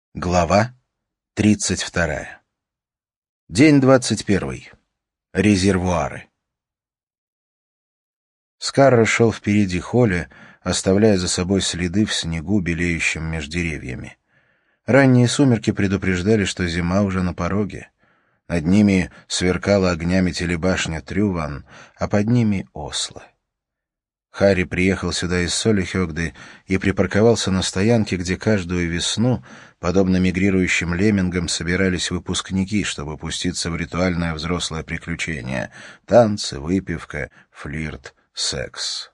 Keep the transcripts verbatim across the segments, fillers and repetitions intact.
Глава тридцать вторая. День двадцать первый. Резервуары. Скарра шел впереди Холли, оставляя за собой следы в снегу, белеющем меж деревьями. Ранние сумерки предупреждали, что зима уже на пороге. Над ними сверкала огнями телебашня Трюван, а под ними Осло. Харри приехал сюда из Солихёгды и припарковался на стоянке, где каждую весну, подобно мигрирующим леммингам, собирались выпускники, чтобы пуститься в ритуальное взрослое приключение — танцы, выпивка, флирт, секс.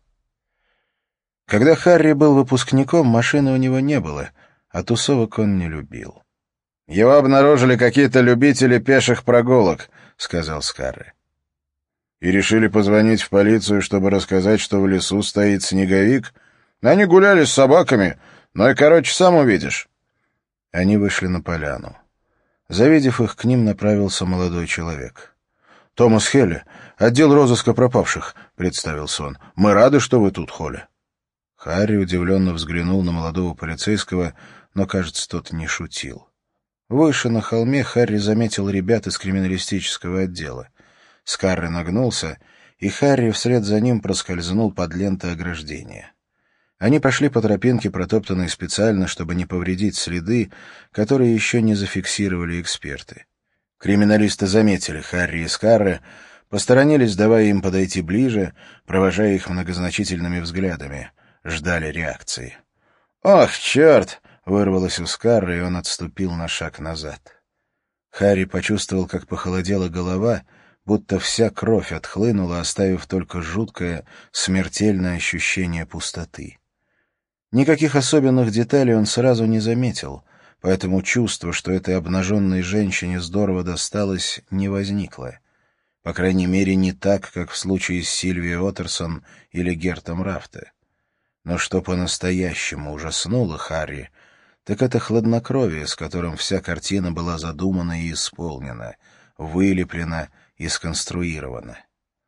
Когда Харри был выпускником, машины у него не было, а тусовок он не любил. «Его обнаружили какие-то любители пеших прогулок», — сказал Скарре. «И решили позвонить в полицию, чтобы рассказать, что в лесу стоит снеговик? Они гуляли с собаками, ну и, короче, сам увидишь». Они вышли на поляну. Завидев их, к ним направился молодой человек. «Томас Хелли, отдел розыска пропавших», — представился он. «Мы рады, что вы тут, Холли». Харри удивленно взглянул на молодого полицейского, но, кажется, тот не шутил. Выше на холме Харри заметил ребят из криминалистического отдела. Скарре нагнулся, и Харри вслед за ним проскользнул под лентой ограждения. Они пошли по тропинке, протоптанной специально, чтобы не повредить следы, которые еще не зафиксировали эксперты. Криминалисты заметили Харри и Скарре, посторонились, давая им подойти ближе, провожая их многозначительными взглядами, ждали реакции. «Ох, черт!» — вырвалось у Скарре, и он отступил на шаг назад. Харри почувствовал, как похолодела голова, будто вся кровь отхлынула, оставив только жуткое, смертельное ощущение пустоты. Никаких особенных деталей он сразу не заметил, поэтому чувство, что этой обнаженной женщине здорово досталось, не возникло. По крайней мере, не так, как в случае с Сильвией Отерсон или Гертом Рафте. Но что по-настоящему ужаснуло Харри, так это хладнокровие, с которым вся картина была задумана и исполнена, вылеплена и сконструирована.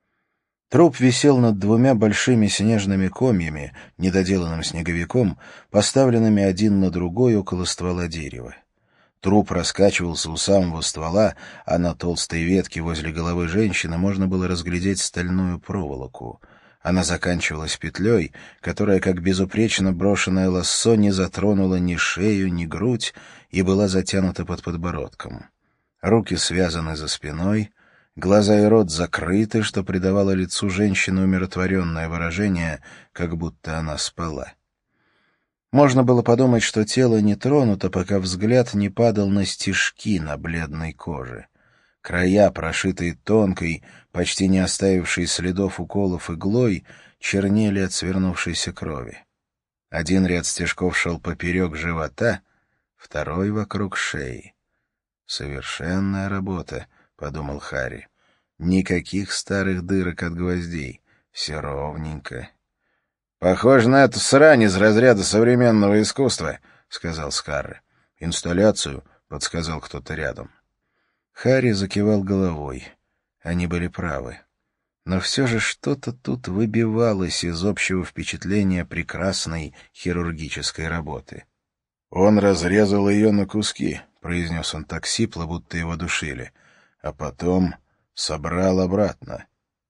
Труп висел над двумя большими снежными комьями, недоделанным снеговиком, поставленными один на другой около ствола дерева. Труп раскачивался у самого ствола, а на толстой ветке возле головы женщины можно было разглядеть стальную проволоку. Она заканчивалась петлей, которая, как безупречно брошенное лассо, не затронула ни шею, ни грудь и была затянута под подбородком. Руки связаны за спиной, глаза и рот закрыты, что придавало лицу женщины умиротворенное выражение, как будто она спала. Можно было подумать, что тело не тронуто, пока взгляд не падал на стежки на бледной коже. Края, прошитые тонкой, почти не оставившей следов уколов иглой, чернели от свернувшейся крови. Один ряд стежков шел поперек живота, второй — вокруг шеи. «Совершенная работа», — подумал Харри. «Никаких старых дырок от гвоздей. Все ровненько». «Похоже на эту срань из разряда современного искусства», — сказал Скарре. «Инсталляцию», — подсказал кто-то рядом. Харри закивал головой. Они были правы. Но все же что-то тут выбивалось из общего впечатления прекрасной хирургической работы. «Он разрезал ее на куски», — произнес он так сипло, будто его душили, а потом собрал обратно.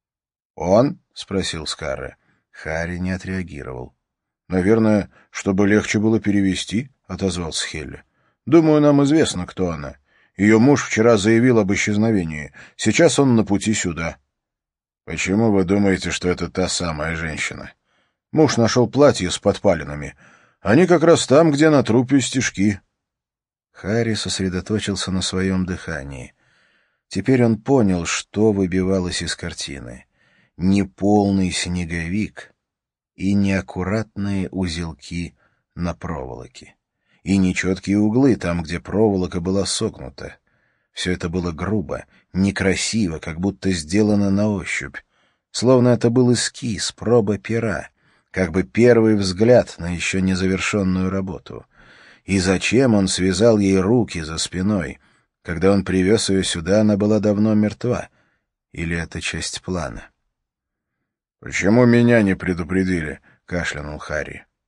«Он?» — спросил Скарре. Харри не отреагировал. «Наверное, чтобы легче было перевести», — отозвался Хелли. «Думаю, нам известно, кто она. Ее муж вчера заявил об исчезновении. Сейчас он на пути сюда». «Почему вы думаете, что это та самая женщина?» «Муж нашел платье с подпалинами. Они как раз там, где на трупе стежки». Харри сосредоточился на своем дыхании. Теперь он понял, что выбивалось из картины. Неполный снеговик и неаккуратные узелки на проволоке. И нечеткие углы там, где проволока была согнута. Все это было грубо, некрасиво, как будто сделано на ощупь. Словно это был эскиз, проба пера, как бы первый взгляд на еще незавершенную работу. И зачем он связал ей руки за спиной? Когда он привез ее сюда, она была давно мертва. Или это часть плана? «Почему меня не предупредили?» — кашлянул Харри.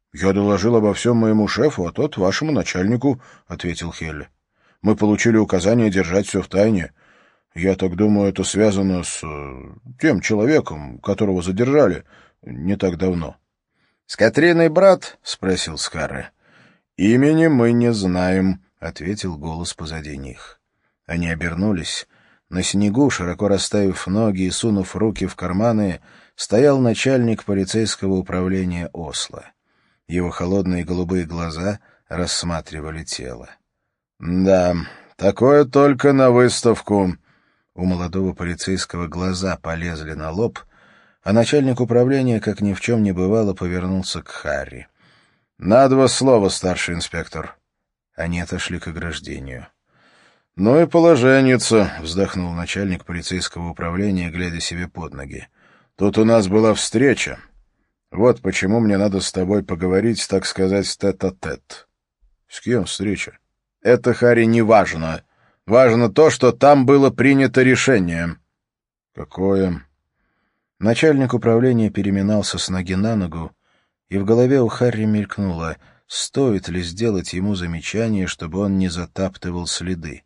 «Я доложил обо всем моему шефу, а тот вашему начальнику», — ответил Хелли. «Мы получили указание держать все в тайне. Я так думаю, это связано с э, тем человеком, которого задержали не так давно». «С Катриной брат?» — спросил Скарре. «Имени мы не знаем», — ответил голос позади них. Они обернулись. На снегу, широко расставив ноги и сунув руки в карманы, стоял начальник полицейского управления Осло. Его холодные голубые глаза рассматривали тело. «Да, такое только на выставку». У молодого полицейского глаза полезли на лоб, а начальник управления, как ни в чем не бывало, повернулся к Харри. «На два слова, старший инспектор». Они отошли к ограждению. «Ну и положенница», — вздохнул начальник полицейского управления, глядя себе под ноги. «Тут у нас была встреча. Вот почему мне надо с тобой поговорить, так сказать, тет-а-тет». «С кем встреча?» «Это, Харри, не важно. Важно то, что там было принято решение». «Какое?» Начальник управления переминался с ноги на ногу, и в голове у Харри мелькнуло, стоит ли сделать ему замечание, чтобы он не затаптывал следы.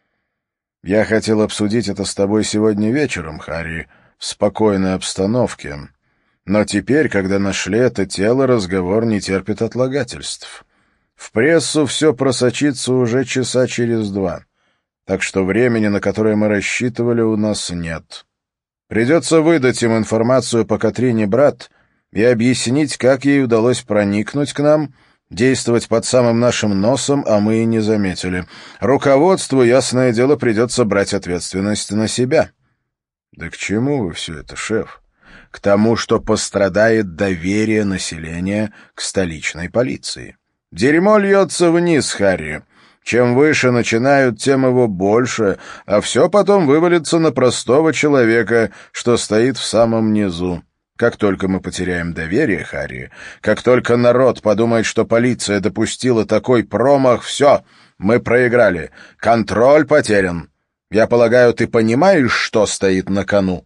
«Я хотел обсудить это с тобой сегодня вечером, Харри, в спокойной обстановке. Но теперь, когда нашли это тело, разговор не терпит отлагательств. В прессу все просочится уже часа через два, так что времени, на которое мы рассчитывали, у нас нет. Придется выдать им информацию по Катрине брат и объяснить, как ей удалось проникнуть к нам, действовать под самым нашим носом, а мы и не заметили. Руководству, ясное дело, придется брать ответственность на себя». «Да к чему вы все это, шеф?» «К тому, что пострадает доверие населения к столичной полиции. Дерьмо льется вниз, Харри. Чем выше начинают, тем его больше, а все потом вывалится на простого человека, что стоит в самом низу. Как только мы потеряем доверие, Харри, как только народ подумает, что полиция допустила такой промах, все, мы проиграли. Контроль потерян. Я полагаю, ты понимаешь, что стоит на кону?»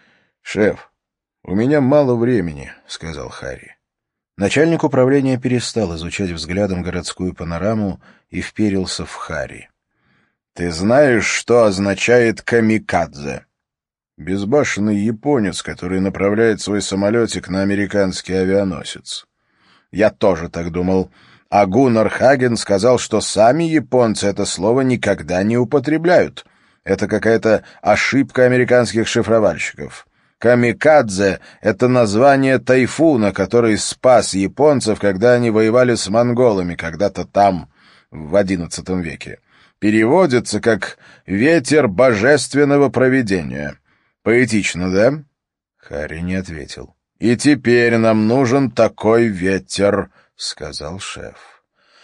«Шеф, у меня мало времени», — сказал Харри. Начальник управления перестал изучать взглядом городскую панораму и вперился в Харри. «Ты знаешь, что означает камикадзе?» «Безбашенный японец, который направляет свой самолетик на американский авианосец». «Я тоже так думал. А Гуннар Хаген сказал, что сами японцы это слово никогда не употребляют. Это какая-то ошибка американских шифровальщиков. Камикадзе — это название тайфуна, который спас японцев, когда они воевали с монголами когда-то там, в одиннадцатом веке. Переводится как «ветер божественного провидения». Поэтично, да?» Харри не ответил. «И теперь нам нужен такой ветер», — сказал шеф.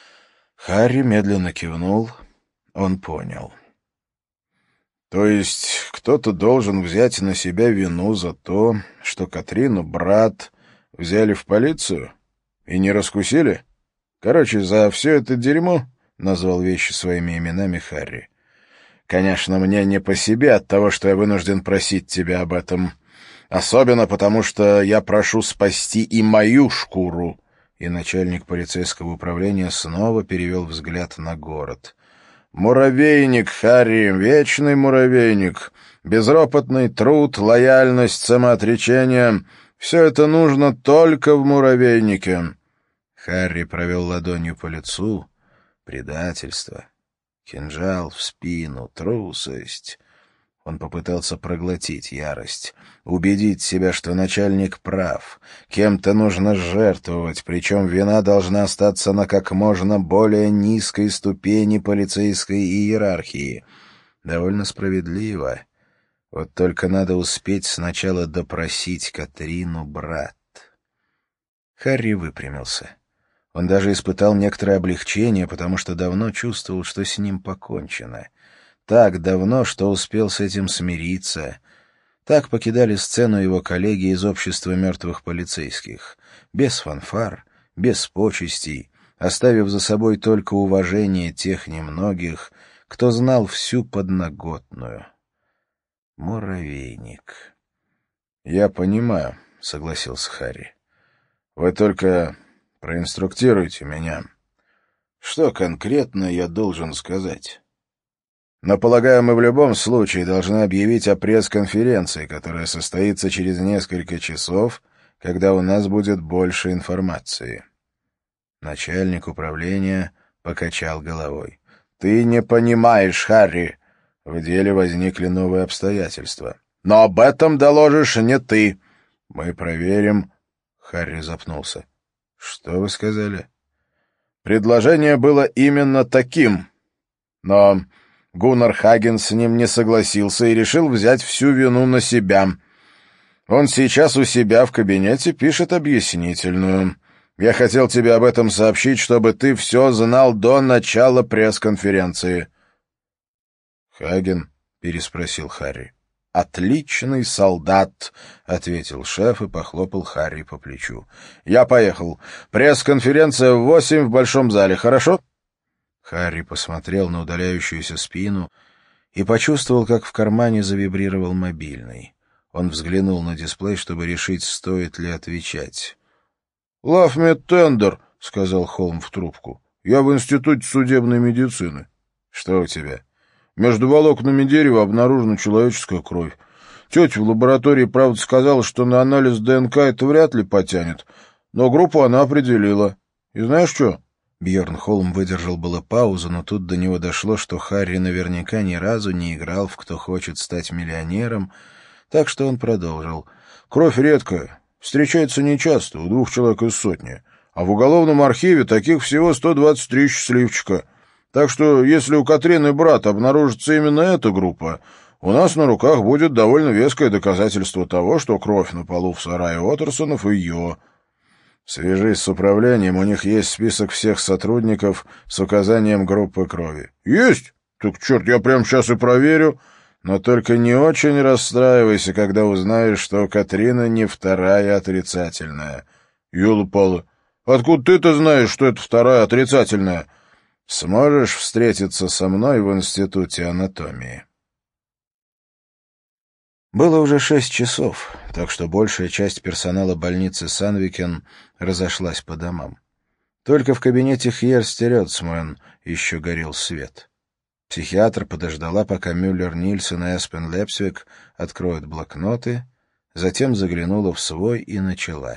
Харри медленно кивнул. Он понял. «То есть кто-то должен взять на себя вину за то, что Катрину брат взяли в полицию и не раскусили? Короче, за все это дерьмо», — назвал вещи своими именами Харри. «Конечно, мне не по себе от того, что я вынужден просить тебя об этом. Особенно потому, что я прошу спасти и мою шкуру». И начальник полицейского управления снова перевел взгляд на город. «Муравейник, Харри, вечный муравейник. Безропотный труд, лояльность, самоотречение — все это нужно только в муравейнике». Харри провел ладонью по лицу. Предательство. Кинжал в спину, трусость. Он попытался проглотить ярость, убедить себя, что начальник прав, кем-то нужно жертвовать, причем вина должна остаться на как можно более низкой ступени полицейской иерархии. Довольно справедливо. Вот только надо успеть сначала допросить Катрину брат. Харри выпрямился. Он даже испытал некоторое облегчение, потому что давно чувствовал, что с ним покончено. Так давно, что успел с этим смириться. Так покидали сцену его коллеги из общества мертвых полицейских. Без фанфар, без почестей, оставив за собой только уважение тех немногих, кто знал всю подноготную. Муравейник. «Я понимаю», — согласился Харри. «Вы только Проинструктируйте меня. Что конкретно я должен сказать? Но, полагаю, мы в любом случае должны объявить о пресс-конференции, которая состоится через несколько часов, когда у нас будет больше информации. Начальник управления покачал головой. «Ты не понимаешь, Харри. В деле возникли новые обстоятельства. Но об этом доложишь не ты. Мы проверим...» Харри запнулся. «Что вы сказали?» «Предложение было именно таким. Но Гуннар Хаген с ним не согласился и решил взять всю вину на себя. Он сейчас у себя в кабинете пишет объяснительную. Я хотел тебе об этом сообщить, чтобы ты все знал до начала пресс-конференции». «Хаген?» — переспросил Харри. «Отличный солдат», — ответил шеф и похлопал Харри по плечу. «Я поехал. Пресс-конференция в восемь в большом зале, хорошо?» Харри посмотрел на удаляющуюся спину и почувствовал, как в кармане завибрировал мобильный. Он взглянул на дисплей, чтобы решить, стоит ли отвечать. «Love me tender», — сказал Холм в трубку. «Я в институте судебной медицины». «Что у тебя?» «Между волокнами дерева обнаружена человеческая кровь. Тетя в лаборатории, правда, сказала, что на анализ ДНК это вряд ли потянет, но группу она определила. И знаешь что?» Бьерн Холм выдержал было паузу, но тут до него дошло, что Харри наверняка ни разу не играл в «Кто хочет стать миллионером», так что он продолжил. «Кровь редкая, встречается нечасто, у двух человек из сотни, а в уголовном архиве таких всего сто двадцать три счастливчика. Так что, если у Катрины брат обнаружится именно эта группа, у нас на руках будет довольно веское доказательство того, что кровь на полу в сарае Оттерсонов ее. Свяжись с управлением, у них есть список всех сотрудников с указанием группы крови». «Есть? Так, черт, я прямо сейчас и проверю. Но только не очень расстраивайся, когда узнаешь, что Катрина не вторая отрицательная». «Ёлы-палы, откуда ты-то знаешь, что это вторая отрицательная?» «Сможешь встретиться со мной в институте анатомии?» Было уже шесть часов, так что большая часть персонала больницы Сандвикен разошлась по домам. Только в кабинете Хьерстерёцмэн еще горел свет. Психиатр подождала, пока Мюллер, Нильсон и Эспен Лепсвик откроют блокноты, затем заглянула в свой и начала.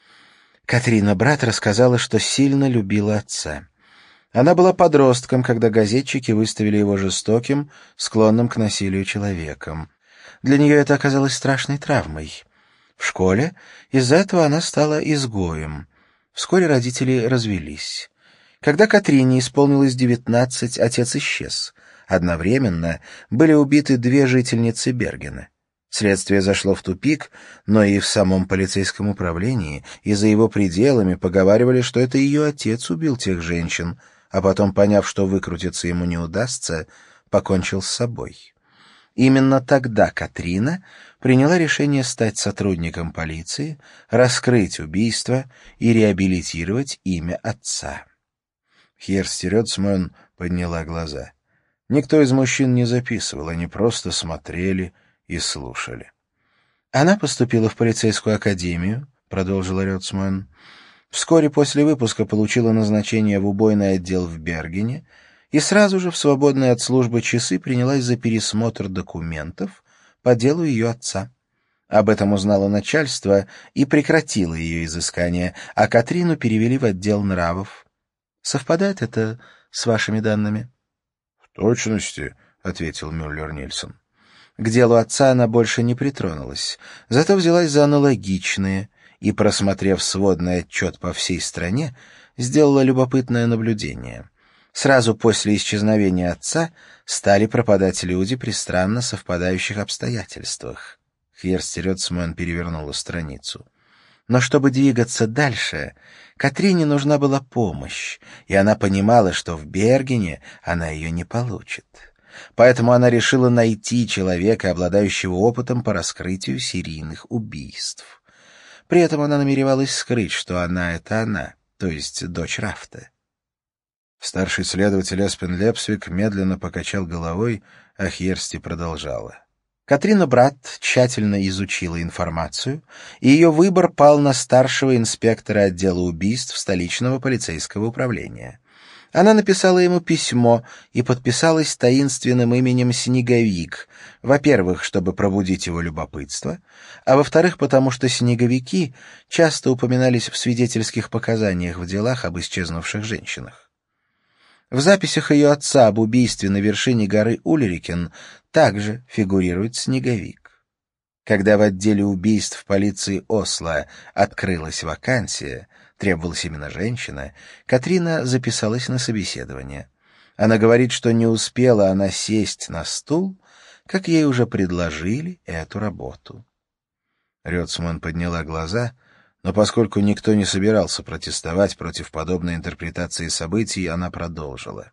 Катрина брат рассказала, что сильно любила отца. Она была подростком, когда газетчики выставили его жестоким, склонным к насилию человеком. Для нее это оказалось страшной травмой. В школе из-за этого она стала изгоем. Вскоре родители развелись. Когда Катрине исполнилось девятнадцать, отец исчез. Одновременно были убиты две жительницы Бергена. Следствие зашло в тупик, но и в самом полицейском управлении, и за его пределами поговаривали, что это ее отец убил тех женщин, а потом, поняв, что выкрутиться ему не удастся, покончил с собой. Именно тогда Катрина приняла решение стать сотрудником полиции, раскрыть убийство и реабилитировать имя отца. Хьерстерёцмэн подняла глаза. Никто из мужчин не записывал, они просто смотрели и слушали. «Она поступила в полицейскую академию», — продолжила Рёцмэн. «Вскоре после выпуска получила назначение в убойный отдел в Бергене и сразу же в свободные от службы часы принялась за пересмотр документов по делу ее отца. Об этом узнало начальство и прекратило ее изыскание, а Катрину перевели в отдел нравов. Совпадает это с вашими данными?» «В точности», — ответил Мюллер-Нильсон. К делу отца она больше не притронулась, зато взялась за аналогичные и, просмотрев сводный отчет по всей стране, сделала любопытное наблюдение. Сразу после исчезновения отца стали пропадать люди при странно совпадающих обстоятельствах. Хьерстерёцмэн перевернула страницу. Но чтобы двигаться дальше, Катрине нужна была помощь, и она понимала, что в Бергене она ее не получит. Поэтому она решила найти человека, обладающего опытом по раскрытию серийных убийств. При этом она намеревалась скрыть, что она — это она, то есть дочь Рафта. Старший следователь Эспен Лепсвик медленно покачал головой, а Хьерсти продолжала. Катрина Брат тщательно изучила информацию, и ее выбор пал на старшего инспектора отдела убийств столичного полицейского управления. Она написала ему письмо и подписалась таинственным именем Снеговик, во-первых, чтобы пробудить его любопытство, а во-вторых, потому что снеговики часто упоминались в свидетельских показаниях в делах об исчезнувших женщинах. В записях ее отца об убийстве на вершине горы Ульрикен также фигурирует Снеговик. Когда в отделе убийств полиции Осло открылась вакансия, требовалась именно женщина, Катрина записалась на собеседование. Она говорит, что не успела она сесть на стул, как ей уже предложили эту работу. Рёцман подняла глаза, но поскольку никто не собирался протестовать против подобной интерпретации событий, она продолжила.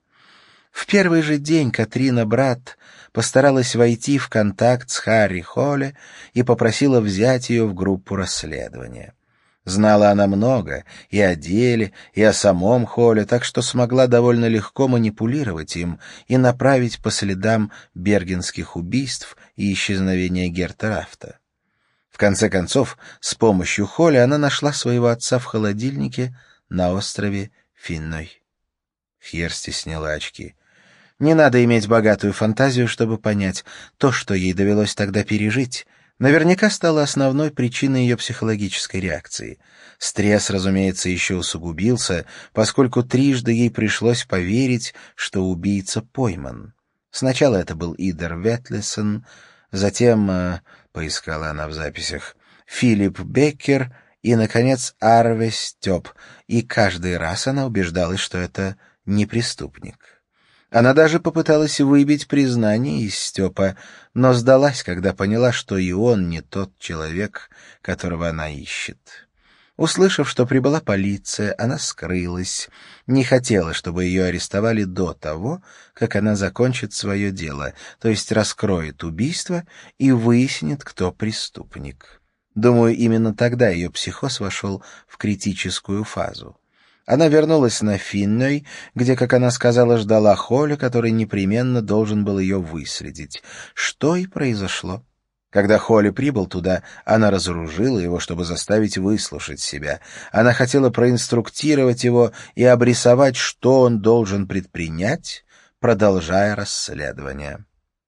В первый же день Катрина Брат постаралась войти в контакт с Харри Холле и попросила взять ее в группу расследования. Знала она много и о деле, и о самом Холле, так что смогла довольно легко манипулировать им и направить по следам бергенских убийств и исчезновения Герта Рафта. В конце концов, с помощью Холли она нашла своего отца в холодильнике на острове Финной. Хьерсти сняла очки. Не надо иметь богатую фантазию, чтобы понять, то, что ей довелось тогда пережить, наверняка стало основной причиной ее психологической реакции. Стресс, разумеется, еще усугубился, поскольку трижды ей пришлось поверить, что убийца пойман. Сначала это был Идер Ветлесен, затем, э, поискала она в записях, Филипп Беккер и, наконец, Арве Стёп, и каждый раз она убеждалась, что это не преступник. Она даже попыталась выбить признание из Стёпа, но сдалась, когда поняла, что и он не тот человек, которого она ищет. Услышав, что прибыла полиция, она скрылась, не хотела, чтобы ее арестовали до того, как она закончит свое дело, то есть раскроет убийство и выяснит, кто преступник. Думаю, именно тогда ее психоз вошел в критическую фазу. Она вернулась на Финной, где, как она сказала, ждала Холли, который непременно должен был ее выследить. Что и произошло. Когда Холли прибыл туда, она разоружила его, чтобы заставить выслушать себя. Она хотела проинструктировать его и обрисовать, что он должен предпринять, продолжая расследование.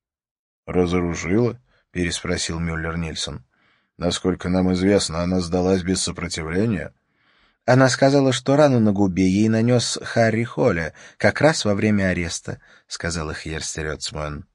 «Разоружила?» — переспросил Мюллер-Нильсон. «Насколько нам известно, она сдалась без сопротивления». Она сказала, что рану на губе ей нанес Харри Холле, как раз во время ареста, — сказала Хьерсти Рёцман.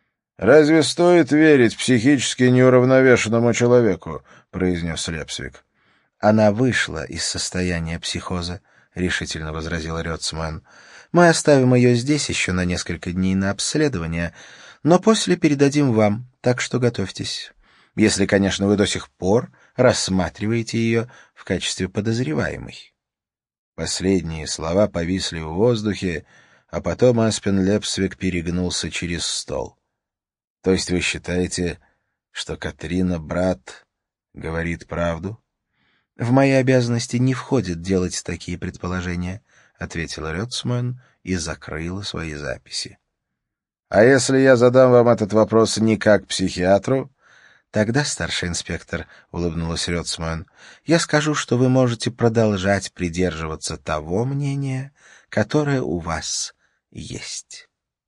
«Разве стоит верить психически неуравновешенному человеку?» — произнес Лепсвик. «Она вышла из состояния психоза», — решительно возразил Рёцман. «Мы оставим ее здесь еще на несколько дней на обследование, но после передадим вам, так что готовьтесь. Если, конечно, вы до сих пор рассматриваете ее в качестве подозреваемой». Последние слова повисли в воздухе, а потом Аспен Лепсвик перегнулся через стол. «То есть вы считаете, что Катрина Брат говорит правду?» «В мои обязанности не входит делать такие предположения», — ответила Рёцман и закрыла свои записи. «А если я задам вам этот вопрос не как психиатру?» «Тогда, старший инспектор», — улыбнулась Рёцман, — «я скажу, что вы можете продолжать придерживаться того мнения, которое у вас есть».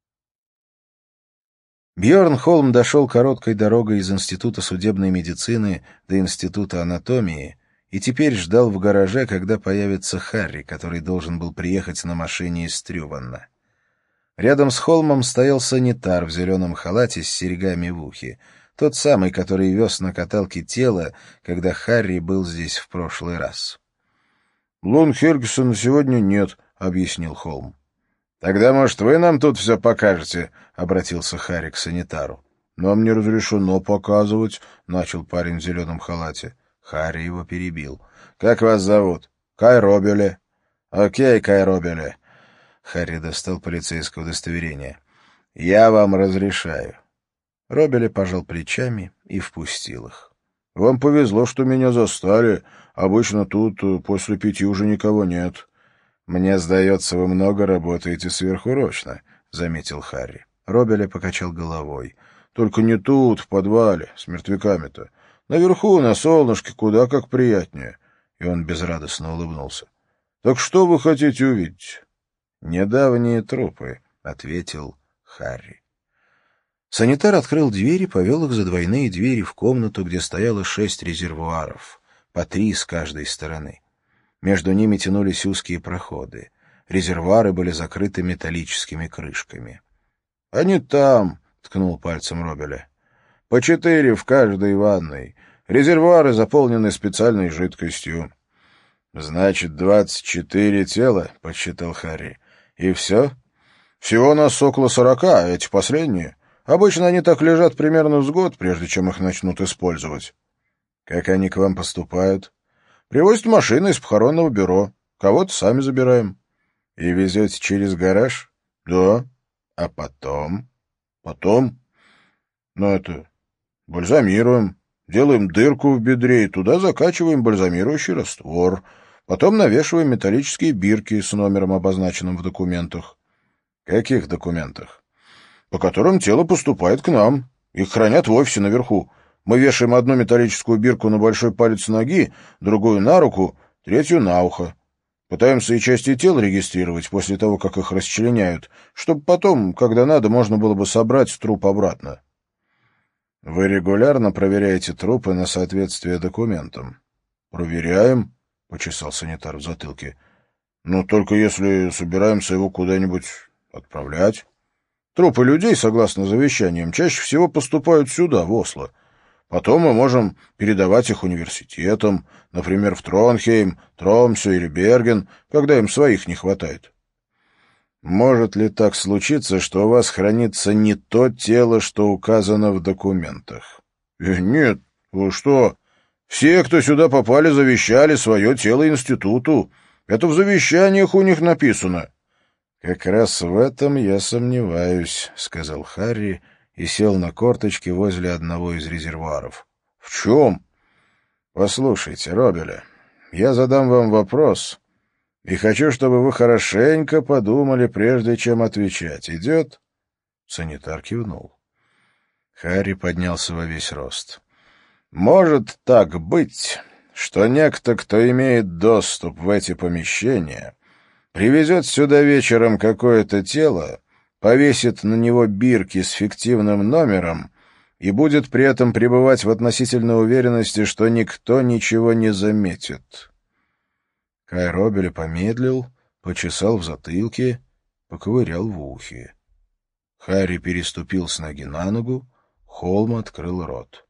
Бьорн Холм дошел короткой дорогой из Института судебной медицины до Института анатомии и теперь ждал в гараже, когда появится Харри, который должен был приехать на машине из Трюванна. Рядом с Холмом стоял санитар в зеленом халате с серьгами в ухе, тот самый, который вез на каталке тело, когда Харри был здесь в прошлый раз. «Лун Хергисона сегодня нет», — объяснил Холм. «Тогда, может, вы нам тут все покажете?» — обратился Харри к санитару. «Нам не разрешено показывать», — начал парень в зеленом халате. Харри его перебил. «Как вас зовут?» «Кай Робеле». «Окей, Кай Робеле». Харри достал полицейское удостоверение. «Я вам разрешаю». Робеле пожал плечами и впустил их. «Вам повезло, что меня застали. Обычно тут после пяти уже никого нет». «Мне сдается, вы много работаете сверхурочно», — заметил Харри. Робеле покачал головой. Только не тут, в подвале, с мертвяками-то. Наверху, на солнышке, куда как приятнее. И он безрадостно улыбнулся. Так что вы хотите увидеть? Недавние трупы, — ответил Харри. Санитар открыл дверь и повел их за двойные двери в комнату, где стояло шесть резервуаров, по три с каждой стороны. Между ними тянулись узкие проходы. Резервуары были закрыты металлическими крышками. — Они там, — ткнул пальцем Робеля. — По четыре в каждой ванной. Резервуары заполнены специальной жидкостью. — Значит, двадцать четыре тела, — подсчитал Харри. — И все? — Всего нас около сорока, а эти последние. Обычно они так лежат примерно с год, прежде чем их начнут использовать. — Как они к вам поступают? — Привозят машины из похоронного бюро. Кого-то сами забираем. — И везете через гараж? — Да. — А потом? — Потом? — Ну, это... бальзамируем. Делаем дырку в бедре и туда закачиваем бальзамирующий раствор. Потом навешиваем металлические бирки с номером, обозначенным в документах. — Каких документах? — По которым тело поступает к нам. Их хранят в офисе наверху. Мы вешаем одну металлическую бирку на большой палец ноги, другую на руку, третью на ухо. Пытаемся и части тела регистрировать после того, как их расчленяют, чтобы потом, когда надо, можно было бы собрать труп обратно. — Вы регулярно проверяете трупы на соответствие документам? — Проверяем, — почесал санитар в затылке. — Но только если собираемся его куда-нибудь отправлять. Трупы людей, согласно завещаниям, чаще всего поступают сюда, в Осло. Потом мы можем передавать их университетам, например, в Тронхейм, Тромсё или Берген, когда им своих не хватает. Может ли так случиться, что у вас хранится не то тело, что указано в документах? Э, нет, вы что? Все, кто сюда попали, завещали свое тело институту. Это в завещаниях у них написано. Как раз в этом я сомневаюсь, — сказал Харри и сел на корточки возле одного из резервуаров. — В чем? — Послушайте, Робеля, я задам вам вопрос, и хочу, чтобы вы хорошенько подумали, прежде чем отвечать. Идет? Санитар кивнул. Харри поднялся во весь рост. — Может так быть, что некто, кто имеет доступ в эти помещения, привезет сюда вечером какое-то тело, повесит на него бирки с фиктивным номером и будет при этом пребывать в относительной уверенности, что никто ничего не заметит. Кай Робеля помедлил, почесал в затылке, поковырял в ухе. Харри переступил с ноги на ногу, Холм открыл рот.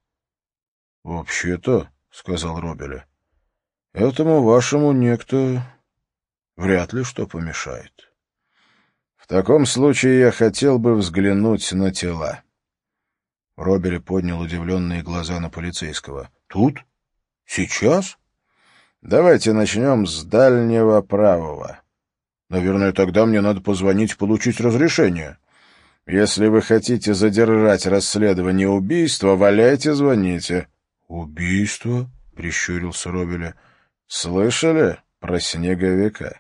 — Вообще-то, — сказал Робеля, — этому вашему некто вряд ли что помешает. В таком случае я хотел бы взглянуть на тела. Робеля поднял удивленные глаза на полицейского. — Тут? Сейчас? — Давайте начнем с дальнего правого. — Наверное, тогда мне надо позвонить и получить разрешение. Если вы хотите задержать расследование убийства, валяйте, звоните. — Убийство? — прищурился Робеля. — Слышали про снеговика?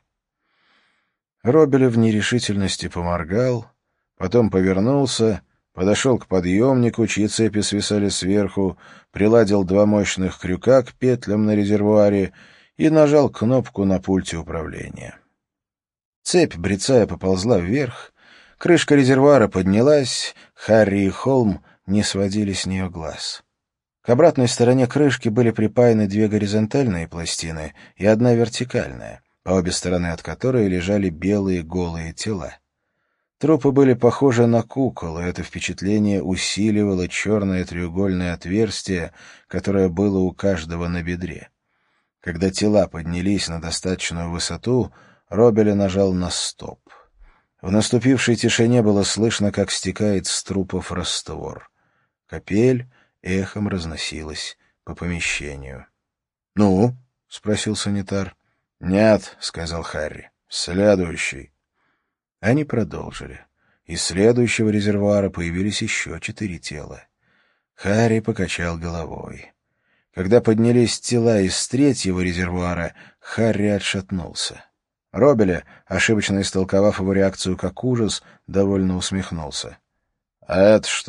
Робеля в нерешительности поморгал, потом повернулся, подошел к подъемнику, чьи цепи свисали сверху, приладил два мощных крюка к петлям на резервуаре и нажал кнопку на пульте управления. Цепь, брецая, поползла вверх, крышка резервуара поднялась, Харри и Холм не сводили с нее глаз. К обратной стороне крышки были припаяны две горизонтальные пластины и одна вертикальная, по обе стороны от которой лежали белые голые тела. Трупы были похожи на кукол, и это впечатление усиливало черное треугольное отверстие, которое было у каждого на бедре. Когда тела поднялись на достаточную высоту, Робеля нажал на стоп. В наступившей тишине было слышно, как стекает с трупов раствор. Капель эхом разносилась по помещению. — Ну? — спросил санитар. — Нет, — сказал Харри. — Следующий. Они продолжили. Из следующего резервуара появились еще четыре тела. Харри покачал головой. Когда поднялись тела из третьего резервуара, Харри отшатнулся. Робеля, ошибочно истолковав его реакцию как ужас, довольно усмехнулся. — А это что?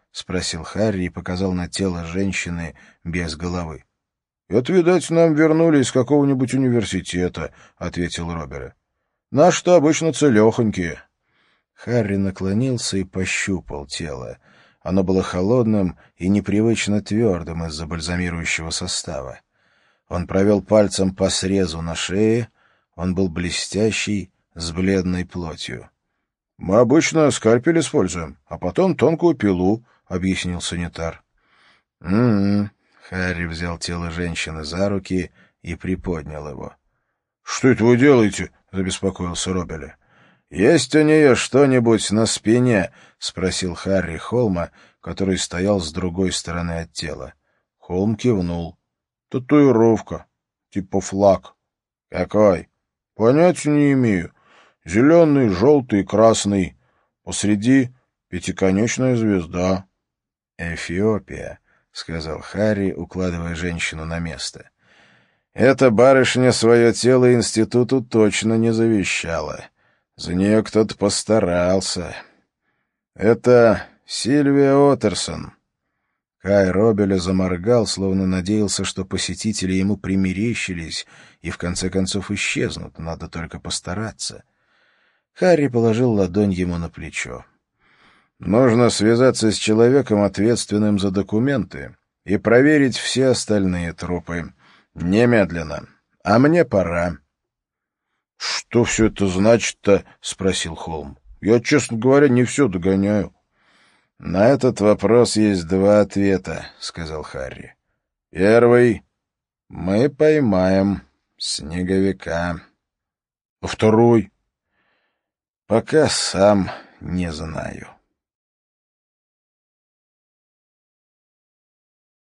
— спросил Харри и показал на тело женщины без головы. — Это, видать, нам вернули из какого-нибудь университета, — ответил Роберт. — Наши-то обычно целехонькие. Харри наклонился и пощупал тело. Оно было холодным и непривычно твердым из-за бальзамирующего состава. Он провел пальцем по срезу на шее. Он был блестящий, с бледной плотью. — Мы обычно скальпель используем, а потом тонкую пилу, — объяснил санитар. «М-м-м». Харри взял тело женщины за руки и приподнял его. — Что это вы делаете? — забеспокоился Роберт. — Есть у нее что-нибудь на спине? — спросил Харри Холма, который стоял с другой стороны от тела. Холм кивнул. — Татуировка. Типа флаг. — Какой? — Понятия не имею. Зеленый, желтый, красный. Посреди пятиконечная звезда. — Эфиопия, — сказал Харри, укладывая женщину на место. — Эта барышня свое тело институту точно не завещала. За нее кто-то постарался. Это Сильвия Отерсон. Кай Робеля заморгал, словно надеялся, что посетители ему примерещились и в конце концов исчезнут, надо только постараться. Харри положил ладонь ему на плечо. «Нужно связаться с человеком, ответственным за документы, и проверить все остальные трупы. Немедленно. А мне пора». — Что все это значит-то? — спросил Холм. — Я, честно говоря, не все догоняю. — На этот вопрос есть два ответа, — сказал Харри. — Первый — мы поймаем снеговика. — А второй? — Пока сам не знаю.